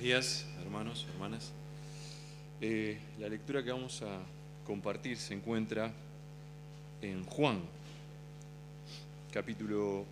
días, hermanos, hermanas. La lectura que vamos a compartir se encuentra en Juan, capítulo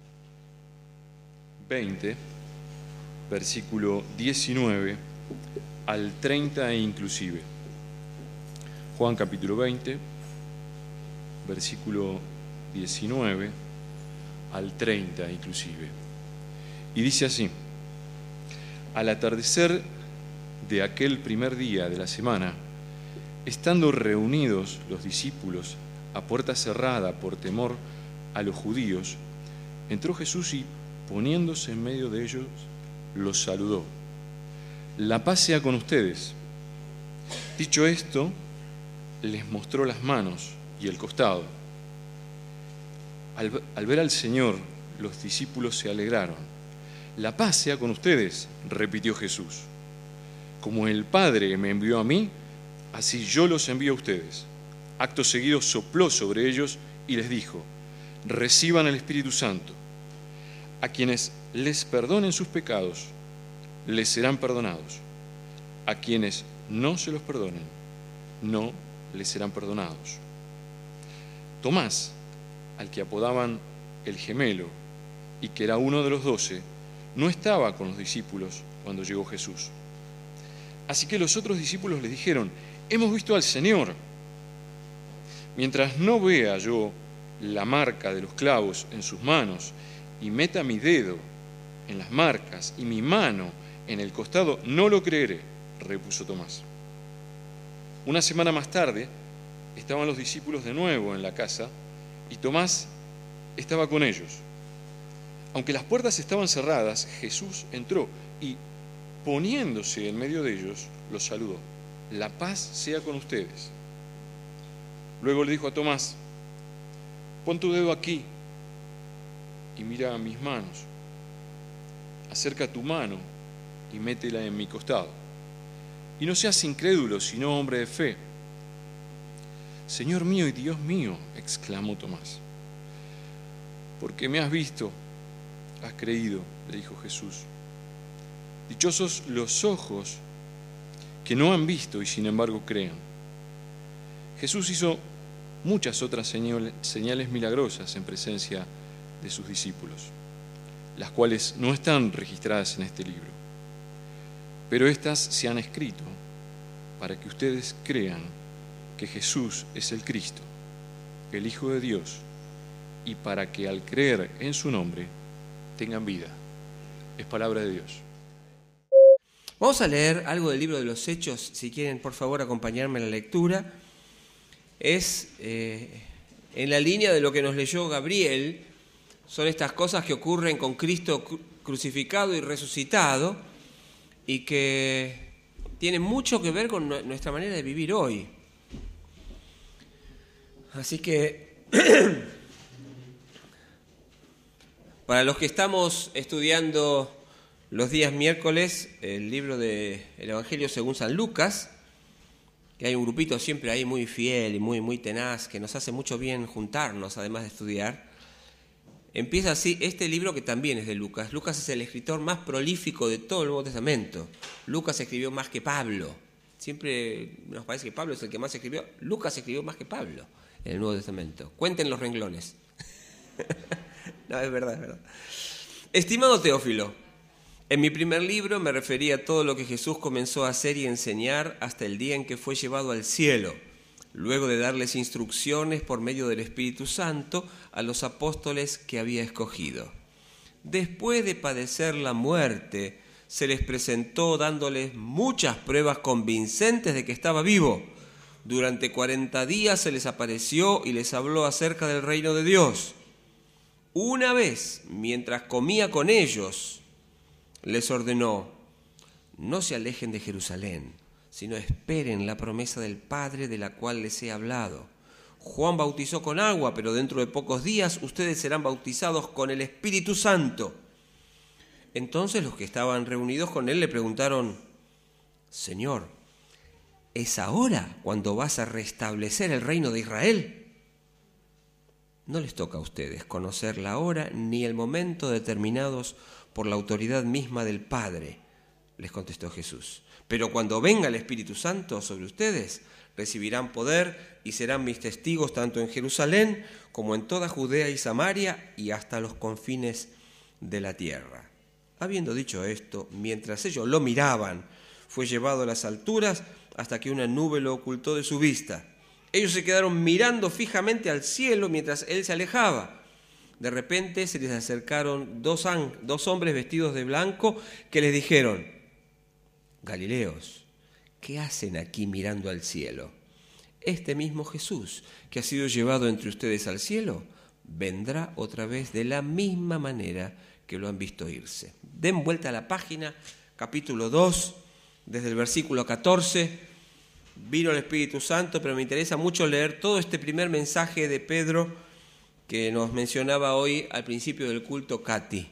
20, versículo 19 al 30 e inclusive. Juan capítulo 20, versículo 19 al 30 inclusive. Y dice así: al atardecer de aquel primer día de la semana, estando reunidos los discípulos a puerta cerrada por temor a los judíos, entró Jesús y, poniéndose en medio de ellos, los saludó. La paz sea con ustedes. Dicho esto, les mostró las manos y el costado. Al ver al Señor, los discípulos se alegraron. La paz sea con ustedes, repitió Jesús. Como el Padre me envió a mí, así yo los envío a ustedes. Acto seguido sopló sobre ellos y les dijo: reciban el Espíritu Santo. A quienes les perdonen sus pecados, les serán perdonados. A quienes no se los perdonen, no les serán perdonados. Tomás, al que apodaban el Gemelo, y que era uno de los 12, no estaba con los discípulos cuando llegó Jesús. Así que los otros discípulos le dijeron: hemos visto al Señor. Mientras no vea yo la marca de los clavos en sus manos y meta mi dedo en las marcas y mi mano en el costado, no lo creeré, repuso Tomás. Una semana más tarde estaban los discípulos de nuevo en la casa y Tomás estaba con ellos. Aunque las puertas estaban cerradas, Jesús entró y, poniéndose en medio de ellos, los saludó. La paz sea con ustedes. Luego le dijo a Tomás: pon tu dedo aquí y mira mis manos. Acerca tu mano y métela en mi costado. Y no seas incrédulo, sino hombre de fe. Señor mío y Dios mío, exclamó Tomás. Porque me has visto, has creído, le dijo Jesús. Dichosos los ojos que no han visto y sin embargo creen. Jesús hizo muchas otras señales milagrosas en presencia de sus discípulos, las cuales no están registradas en este libro. Pero estas se han escrito para que ustedes crean que Jesús es el Cristo, el Hijo de Dios, y para que al creer en su nombre tengan vida. Es palabra de Dios. Vamos a leer algo del libro de los Hechos, si quieren por favor acompañarme en la lectura. Es en la línea de lo que nos leyó Gabriel. Son estas cosas que ocurren con Cristo crucificado y resucitado y que tienen mucho que ver con nuestra manera de vivir hoy. Así que para los que estamos estudiando los días miércoles el libro del Evangelio según San Lucas, que hay un grupito siempre ahí muy fiel y muy tenaz, que nos hace mucho bien juntarnos, además de estudiar. Empieza así este libro, que también es de Lucas. Lucas es el escritor más prolífico de todo el Nuevo Testamento. Lucas escribió más que Pablo. Siempre nos parece que Pablo es el que más escribió. Lucas escribió más que Pablo en el Nuevo Testamento. Cuenten los renglones. No, es verdad, es verdad. Estimado Teófilo, en mi primer libro me referí a todo lo que Jesús comenzó a hacer y enseñar hasta el día en que fue llevado al cielo, luego de darles instrucciones por medio del Espíritu Santo a los apóstoles que había escogido. Después de padecer la muerte, se les presentó dándoles muchas pruebas convincentes de que estaba vivo. Durante 40 días se les apareció y les habló acerca del reino de Dios. Una vez, mientras comía con ellos, les ordenó: no se alejen de Jerusalén, sino esperen la promesa del Padre de la cual les he hablado. Juan bautizó con agua, pero dentro de pocos días ustedes serán bautizados con el Espíritu Santo. Entonces los que estaban reunidos con él le preguntaron: Señor, ¿es ahora cuando vas a restablecer el reino de Israel? No les toca a ustedes conocer la hora ni el momento determinados por la autoridad misma del Padre. les contestó Jesús. Pero cuando venga el Espíritu Santo sobre ustedes, recibirán poder y serán mis testigos tanto en Jerusalén como en toda Judea y Samaria y hasta los confines de la tierra. Habiendo dicho esto, mientras ellos lo miraban, fue llevado a las alturas hasta que una nube lo ocultó de su vista. Ellos se quedaron mirando fijamente al cielo mientras él se alejaba. De repente se les acercaron dos hombres vestidos de blanco que les dijeron: Galileos, ¿qué hacen aquí mirando al cielo? Este mismo Jesús que ha sido llevado entre ustedes al cielo, vendrá otra vez de la misma manera que lo han visto irse. Den vuelta a la página, capítulo 2, desde el versículo 14. Vino el Espíritu Santo, pero me interesa mucho leer todo este primer mensaje de Pedro que nos mencionaba hoy al principio del culto Katy.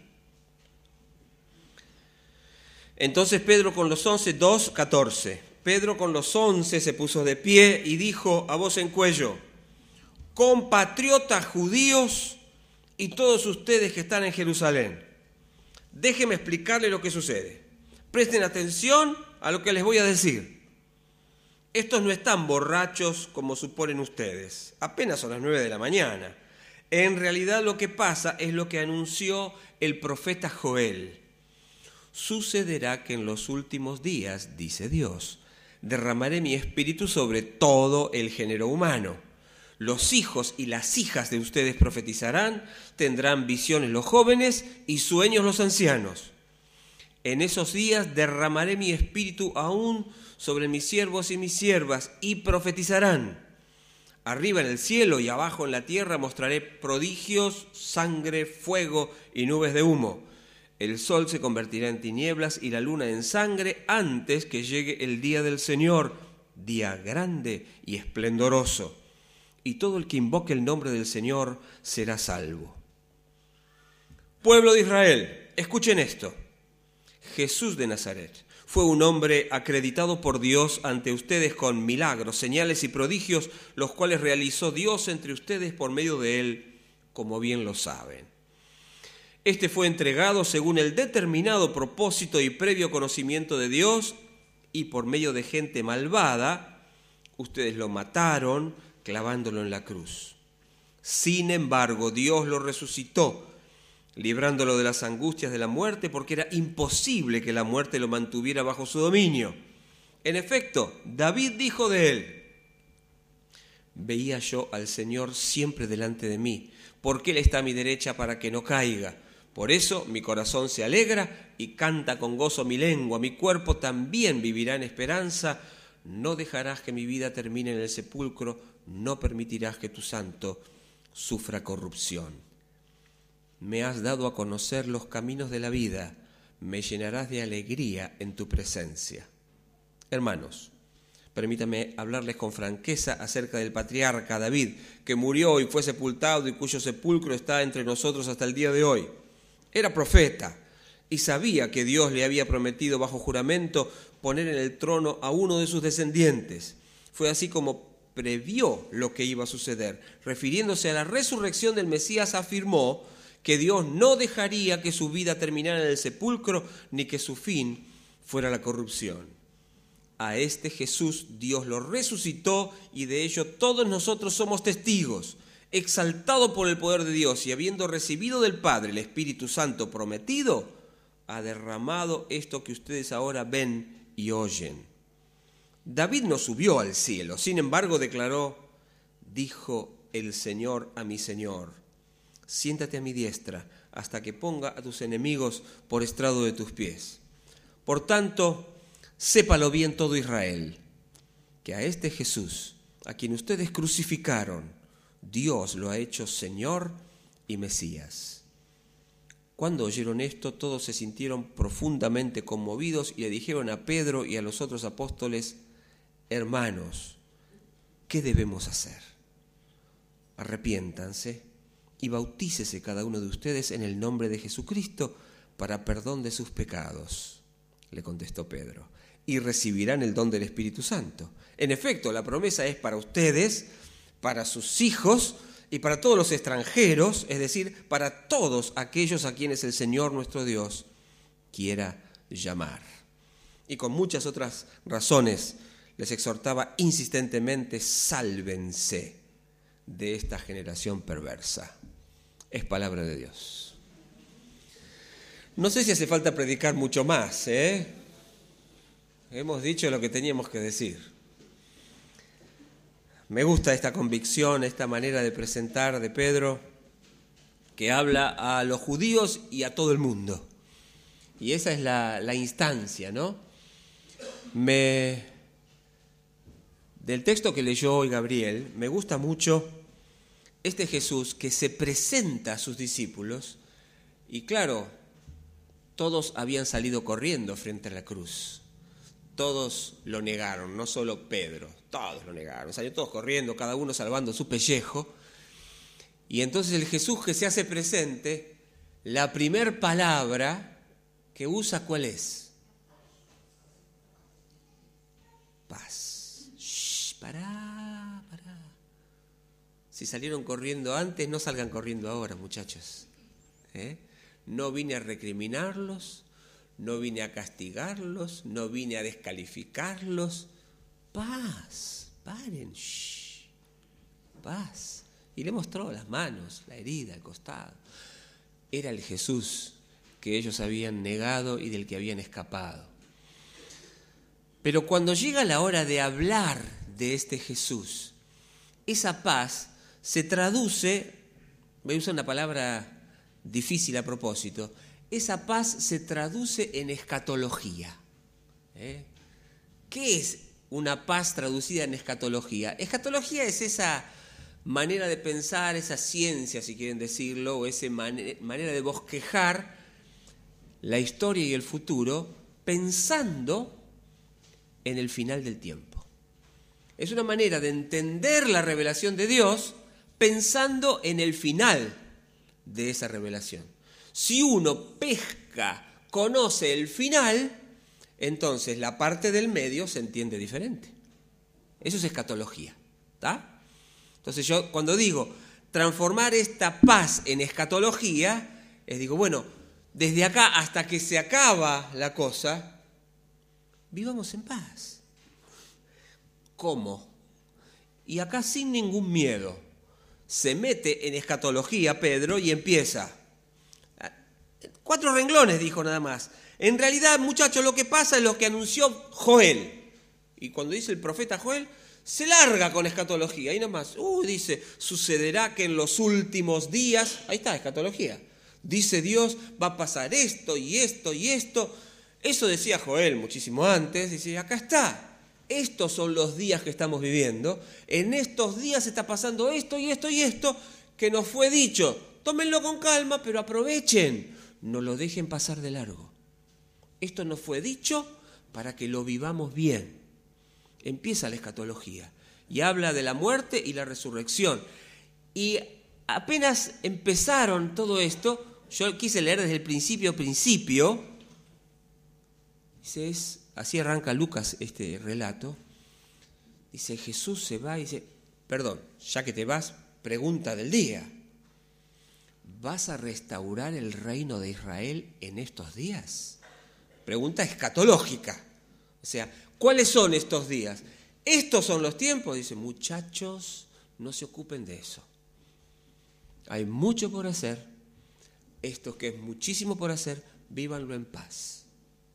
Entonces Pedro con los 11, 2:14. Pedro con los 11 se puso de pie y dijo a voz en cuello: compatriotas judíos y todos ustedes que están en Jerusalén, déjenme explicarles lo que sucede. Presten atención a lo que les voy a decir. Estos no están borrachos como suponen ustedes. Apenas son las 9 de la mañana. En realidad lo que pasa es lo que anunció el profeta Joel. Sucederá que en los últimos días, dice Dios, derramaré mi espíritu sobre todo el género humano. Los hijos y las hijas de ustedes profetizarán, tendrán visiones los jóvenes y sueños los ancianos. En esos días derramaré mi espíritu aún sobre mis siervos y mis siervas y profetizarán. Arriba en el cielo y abajo en la tierra mostraré prodigios, sangre, fuego y nubes de humo. El sol se convertirá en tinieblas y la luna en sangre antes que llegue el día del Señor, día grande y esplendoroso. Y todo el que invoque el nombre del Señor será salvo. Pueblo de Israel, escuchen esto. Jesús de Nazaret fue un hombre acreditado por Dios ante ustedes con milagros, señales y prodigios, los cuales realizó Dios entre ustedes por medio de él, como bien lo saben. Este fue entregado según el determinado propósito y previo conocimiento de Dios, y por medio de gente malvada, ustedes lo mataron clavándolo en la cruz. Sin embargo, Dios lo resucitó, librándolo de las angustias de la muerte, porque era imposible que la muerte lo mantuviera bajo su dominio. En efecto, David dijo de él: veía yo al Señor siempre delante de mí, porque Él está a mi derecha para que no caiga. Por eso mi corazón se alegra y canta con gozo mi lengua, mi cuerpo también vivirá en esperanza. No dejarás que mi vida termine en el sepulcro, no permitirás que tu santo sufra corrupción. Me has dado a conocer los caminos de la vida, me llenarás de alegría en tu presencia. Hermanos, permítanme hablarles con franqueza acerca del patriarca David, que murió y fue sepultado y cuyo sepulcro está entre nosotros hasta el día de hoy. Era profeta y sabía que Dios le había prometido bajo juramento poner en el trono a uno de sus descendientes. Fue así como previó lo que iba a suceder. Refiriéndose a la resurrección del Mesías, afirmó que Dios no dejaría que su vida terminara en el sepulcro, ni que su fin fuera la corrupción. A este Jesús Dios lo resucitó y de ello todos nosotros somos testigos. Exaltado por el poder de Dios y habiendo recibido del Padre el Espíritu Santo prometido, ha derramado esto que ustedes ahora ven y oyen. David no subió al cielo, sin embargo declaró: dijo el Señor a mi Señor, siéntate a mi diestra hasta que ponga a tus enemigos por estrado de tus pies. Por tanto, sépalo bien todo Israel, que a este Jesús, a quien ustedes crucificaron, Dios lo ha hecho Señor y Mesías. Cuando oyeron esto, todos se sintieron profundamente conmovidos y le dijeron a Pedro y a los otros apóstoles: hermanos, ¿qué debemos hacer? Arrepiéntanse y bautícese cada uno de ustedes en el nombre de Jesucristo para perdón de sus pecados, le contestó Pedro, y recibirán el don del Espíritu Santo. En efecto, la promesa es para ustedes, para sus hijos y para todos los extranjeros, es decir, para todos aquellos a quienes el Señor nuestro Dios quiera llamar. y con muchas otras razones les exhortaba insistentemente: sálvense de esta generación perversa. Es palabra de Dios. No sé si hace falta predicar mucho más, Hemos dicho lo que teníamos que decir. Me gusta esta convicción, esta manera de presentar de Pedro, que habla a los judíos y a todo el mundo. Y esa es la instancia, ¿no? Del texto que leyó hoy Gabriel, me gusta mucho este Jesús que se presenta a sus discípulos, y claro, todos habían salido corriendo frente a la cruz. Todos lo negaron, no solo Pedro, todos lo negaron. Salieron todos corriendo, cada uno salvando su pellejo. Y entonces el Jesús que se hace presente, la primer palabra que usa, ¿cuál es? Paz. Pará. Si salieron corriendo antes, no salgan corriendo ahora, muchachos. No vine a recriminarlos, no vine a castigarlos, no vine a descalificarlos. Paz, paren, paz. Y le mostró las manos, la herida, el costado. Era el Jesús que ellos habían negado y del que habían escapado. Pero cuando llega la hora de hablar de este Jesús, esa paz se traduce, voy a usar una palabra difícil a propósito, esa paz se traduce en escatología. ¿Qué es una paz traducida en escatología? Escatología es esa manera de pensar, esa ciencia, si quieren decirlo, o esa manera de bosquejar la historia y el futuro pensando en el final del tiempo. Es una manera de entender la revelación de Dios pensando en el final de esa revelación. Si uno pesca, conoce el final, entonces la parte del medio se entiende diferente. Eso es escatología, ¿está? Entonces yo cuando digo transformar esta paz en escatología, digo, bueno, desde acá hasta que se acaba la cosa, vivamos en paz. ¿Cómo? Y acá sin ningún miedo. Se mete en escatología Pedro y empieza. 4 renglones dijo nada más. En realidad, muchachos, lo que pasa es lo que anunció Joel. Y cuando dice el profeta Joel, se larga con escatología. Ahí nomás, dice, sucederá que en los últimos días, ahí está, escatología. Dice Dios, va a pasar esto y esto y esto. Eso decía Joel muchísimo antes. Dice, acá está. Estos son los días que estamos viviendo. En estos días está pasando esto y esto y esto que nos fue dicho. Tómenlo con calma, pero aprovechen. No lo dejen pasar de largo. Esto nos fue dicho para que lo vivamos bien. Empieza la escatología y habla de la muerte y la resurrección. Y apenas empezaron todo esto, yo quise leer desde el principio. Dice, así arranca Lucas este relato. Dice, Jesús se va y dice, perdón, ya que te vas, pregunta del día. ¿Vas a restaurar el reino de Israel en estos días? Pregunta escatológica. O sea, ¿cuáles son estos días? ¿Estos son los tiempos? Dice, muchachos, no se ocupen de eso. Hay mucho por hacer. Esto que es muchísimo por hacer, vívanlo en paz.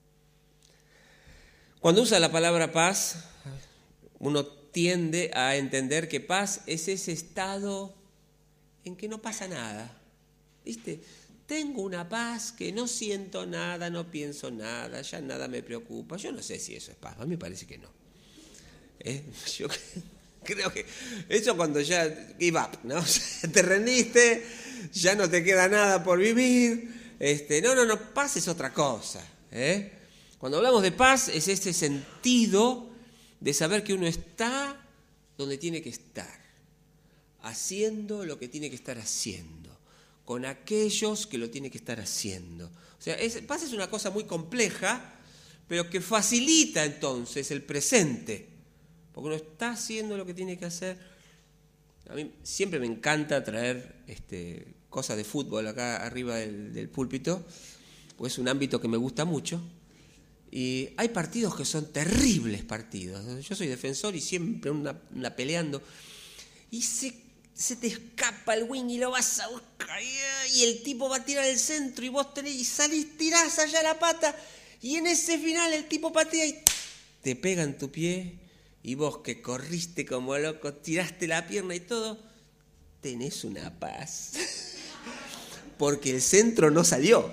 Cuando usa la palabra paz, uno tiende a entender que paz es ese estado en que no pasa nada. ¿Viste? Tengo una paz que no siento nada, no pienso nada, ya nada me preocupa. Yo no sé si eso es paz, a mí me parece que no. Yo creo que eso cuando ya give up, ¿no? O sea, te rendiste, ya no te queda nada por vivir. No, paz es otra cosa. Cuando hablamos de paz es este sentido de saber que uno está donde tiene que estar, haciendo lo que tiene que estar haciendo, con aquellos que lo tiene que estar haciendo. O sea, paz es una cosa muy compleja, pero que facilita entonces el presente, porque uno está haciendo lo que tiene que hacer. A mí siempre me encanta traer cosas de fútbol acá arriba del púlpito, porque es un ámbito que me gusta mucho. Y hay partidos que son terribles partidos. Yo soy defensor y siempre una peleando. Y se te escapa el wing y lo vas a buscar. Y el tipo va a tirar el centro y vos tenés y salís, tirás allá la pata. Y en ese final el tipo patea y te pega en tu pie. Y vos que corriste como loco, tiraste la pierna y todo, tenés una paz. Porque el centro no salió.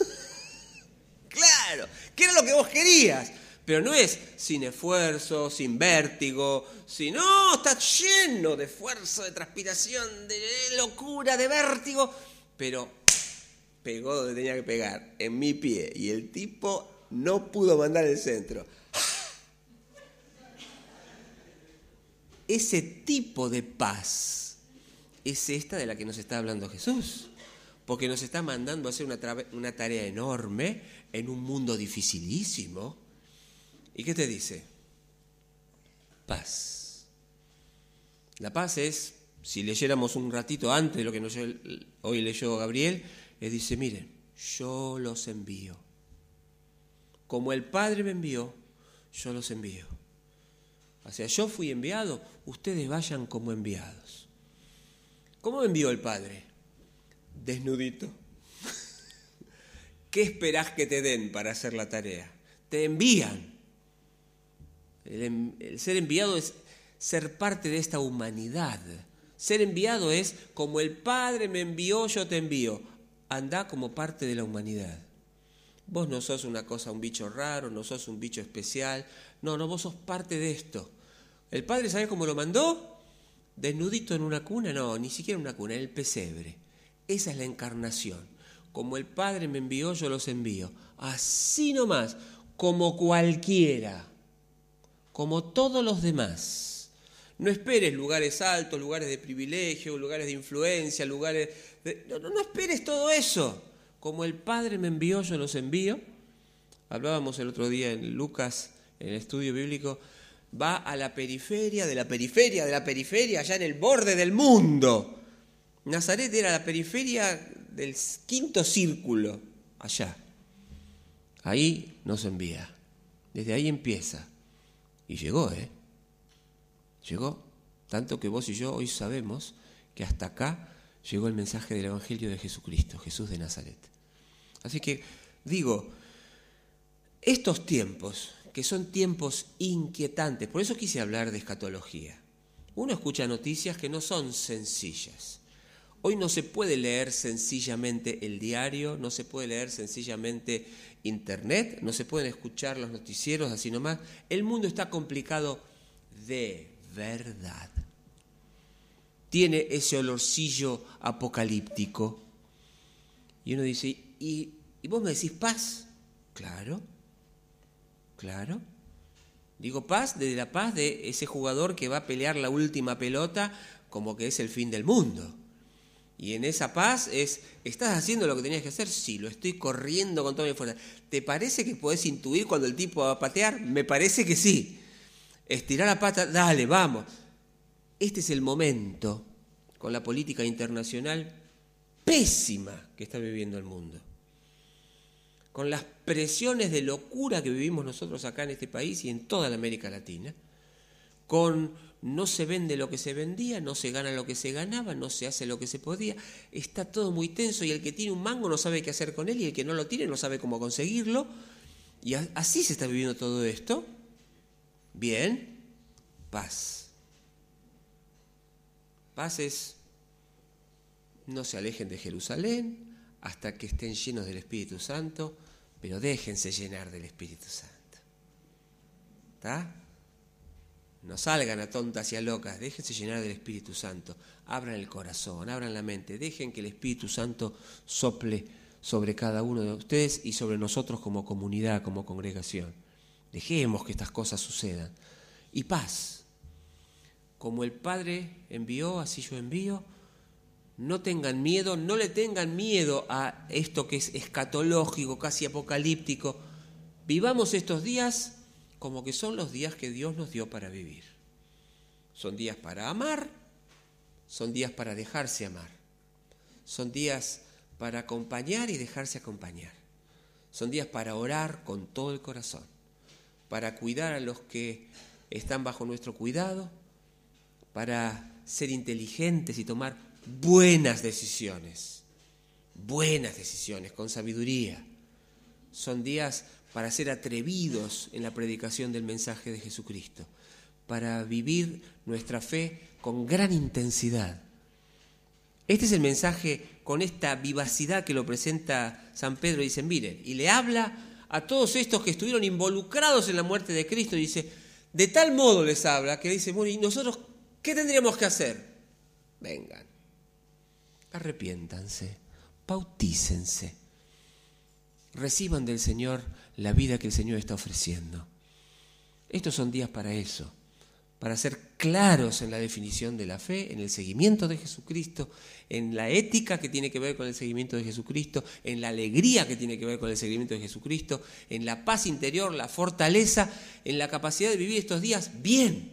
Claro, que era lo que vos querías. Pero no es sin esfuerzo, sin vértigo, sino está lleno de esfuerzo, de transpiración, de locura, de vértigo. Pero pegó donde tenía que pegar, en mi pie. Y el tipo no pudo mandar el centro. Ese tipo de paz es esta de la que nos está hablando Jesús. Porque nos está mandando a hacer una tarea enorme en un mundo dificilísimo. ¿Y qué te dice? Paz. La paz es, si leyéramos un ratito antes de lo que hoy leyó Gabriel, le dice, miren, yo los envío. Como el Padre me envió, yo los envío. O sea, yo fui enviado, ustedes vayan como enviados. ¿Cómo me envió el Padre? Desnudito. ¿Qué esperás que te den para hacer la tarea? Te envían. El ser enviado es ser parte de esta humanidad. Ser enviado es como el Padre me envió, yo te envío. Andá como parte de la humanidad. Vos no sos una cosa, un bicho raro, no sos un bicho especial. No, vos sos parte de esto. ¿El Padre sabés cómo lo mandó? ¿Desnudito en una cuna? No, ni siquiera en una cuna, en el pesebre. Esa es la encarnación. Como el Padre me envió, yo los envío. Así nomás, como cualquiera, como todos los demás. No esperes lugares altos, lugares de privilegio, lugares de influencia, lugares de... No esperes todo eso. Como el Padre me envió, yo los envío. Hablábamos el otro día en Lucas, en el estudio bíblico, va a la periferia, de la periferia, de la periferia, allá en el borde del mundo. Nazaret era la periferia del quinto círculo, allá. Ahí nos envía. Desde ahí empieza. Y llegó, Llegó. Tanto que vos y yo hoy sabemos que hasta acá llegó el mensaje del Evangelio de Jesucristo, Jesús de Nazaret. Así que, digo, estos tiempos, que son tiempos inquietantes, por eso quise hablar de escatología. Uno escucha noticias que no son sencillas. Hoy no se puede leer sencillamente el diario, no se puede leer sencillamente internet, no se pueden escuchar los noticieros así nomás. El mundo está complicado de verdad. Tiene ese olorcillo apocalíptico. Y uno dice, ¿y vos me decís paz? Claro. Digo paz desde la paz de ese jugador que va a pelear la última pelota como que es el fin del mundo. Y en esa paz ¿estás haciendo lo que tenías que hacer? Sí, lo estoy corriendo con toda mi fuerza. ¿Te parece que podés intuir cuando el tipo va a patear? Me parece que sí. Estirar la pata, dale, vamos. Este es el momento, con la política internacional pésima que está viviendo el mundo. Con las presiones de locura que vivimos nosotros acá en este país y en toda la América Latina, con no se vende lo que se vendía, no se gana lo que se ganaba, no se hace lo que se podía, está todo muy tenso y el que tiene un mango no sabe qué hacer con él y el que no lo tiene no sabe cómo conseguirlo, y así se está viviendo todo esto. Bien, paz. Paz es, no se alejen de Jerusalén hasta que estén llenos del Espíritu Santo, pero déjense llenar del Espíritu Santo. ¿Está? No salgan a tontas y a locas, déjense llenar del Espíritu Santo. Abran el corazón, abran la mente, dejen que el Espíritu Santo sople sobre cada uno de ustedes y sobre nosotros como comunidad, como congregación. Dejemos que estas cosas sucedan. Y paz. Como el Padre envió, así yo envío. No tengan miedo, no le tengan miedo a esto que es escatológico, casi apocalíptico. Vivamos estos días como que son los días que Dios nos dio para vivir. Son días para amar, son días para dejarse amar. Son días para acompañar y dejarse acompañar. Son días para orar con todo el corazón, para cuidar a los que están bajo nuestro cuidado, para ser inteligentes y tomar buenas decisiones con sabiduría. Son días para ser atrevidos en la predicación del mensaje de Jesucristo, para vivir nuestra fe con gran intensidad. Este es el mensaje con esta vivacidad que lo presenta San Pedro. Dice, miren, y le habla a todos estos que estuvieron involucrados en la muerte de Cristo. Dice, de tal modo les habla que dice, bueno, ¿y nosotros qué tendríamos que hacer? Vengan, arrepiéntanse, bautícense, reciban del Señor la vida que el Señor está ofreciendo. Estos son días para eso, para ser claros en la definición de la fe, en el seguimiento de Jesucristo, en la ética que tiene que ver con el seguimiento de Jesucristo, en la alegría que tiene que ver con el seguimiento de Jesucristo, en la paz interior, la fortaleza, en la capacidad de vivir estos días bien.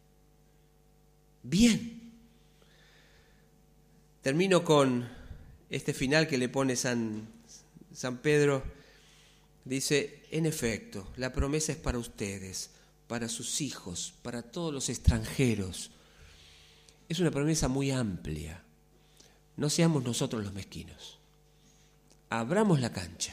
Termino con este final que le pone San Pedro. Dice, en efecto, la promesa es para ustedes, para sus hijos, para todos los extranjeros. Es una promesa muy amplia. No seamos nosotros los mezquinos. Abramos la cancha.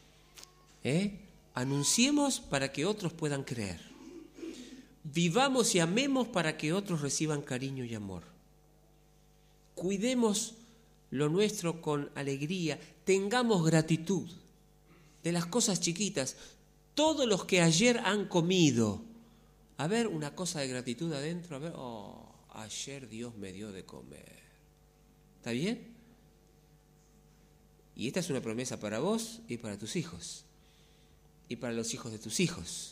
Anunciemos para que otros puedan creer. Vivamos y amemos para que otros reciban cariño y amor. Cuidemos lo nuestro con alegría. Tengamos gratitud de las cosas chiquitas. Todos los que ayer han comido. A ver, una cosa de gratitud adentro. A ver, ayer Dios me dio de comer. ¿Está bien? Y esta es una promesa para vos y para tus hijos. Y para los hijos de tus hijos.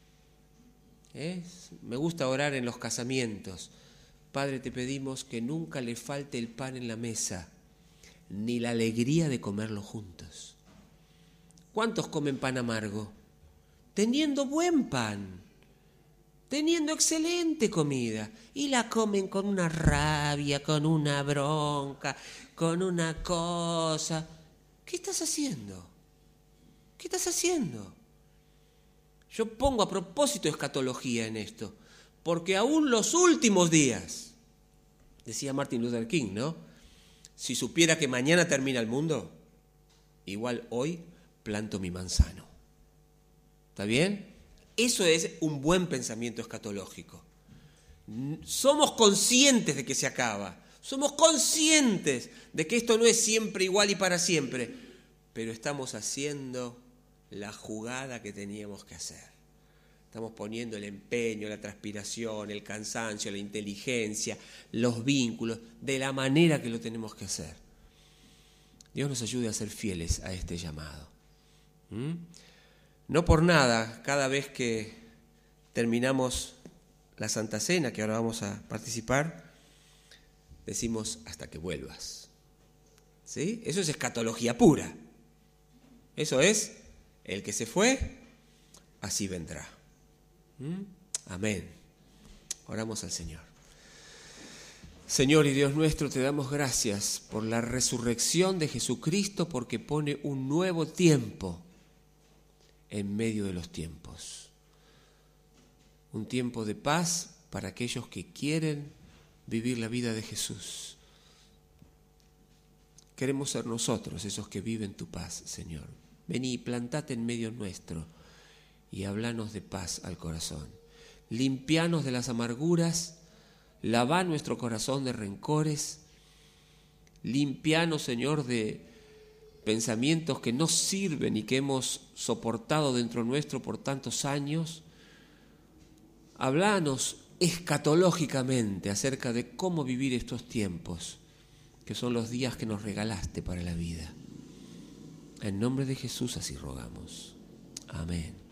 Me gusta orar en los casamientos. Padre, te pedimos que nunca le falte el pan en la mesa, ni la alegría de comerlo juntos. ¿Cuántos comen pan amargo? Teniendo buen pan, teniendo excelente comida, y la comen con una rabia, con una bronca, con una cosa. ¿Qué estás haciendo? ¿Qué estás haciendo? Yo pongo a propósito escatología en esto, porque aún los últimos días, decía Martin Luther King, ¿no? Si supiera que mañana termina el mundo, igual hoy planto mi manzano. ¿Está bien? Eso es un buen pensamiento escatológico. Somos conscientes de que se acaba. Somos conscientes de que esto no es siempre igual y para siempre. Pero estamos haciendo la jugada que teníamos que hacer. Estamos poniendo el empeño, la transpiración, el cansancio, la inteligencia, los vínculos, de la manera que lo tenemos que hacer. Dios nos ayude a ser fieles a este llamado. No por nada, cada vez que terminamos la Santa Cena, que ahora vamos a participar, decimos hasta que vuelvas. ¿Sí? Eso es escatología pura. Eso es, el que se fue, así vendrá. Amén. Oramos al Señor. Señor y Dios nuestro, te damos gracias por la resurrección de Jesucristo, porque pone un nuevo tiempo en medio de los tiempos. Un tiempo de paz para aquellos que quieren vivir la vida de Jesús. Queremos ser nosotros esos que viven tu paz, Señor. Vení, plantate en medio nuestro y hablanos de paz al corazón. Limpianos de las amarguras, lavá nuestro corazón de rencores, limpianos, Señor, de pensamientos que no sirven y que hemos soportado dentro nuestro por tantos años. Hablanos escatológicamente acerca de cómo vivir estos tiempos, que son los días que nos regalaste para la vida. En nombre de Jesús así rogamos. Amén.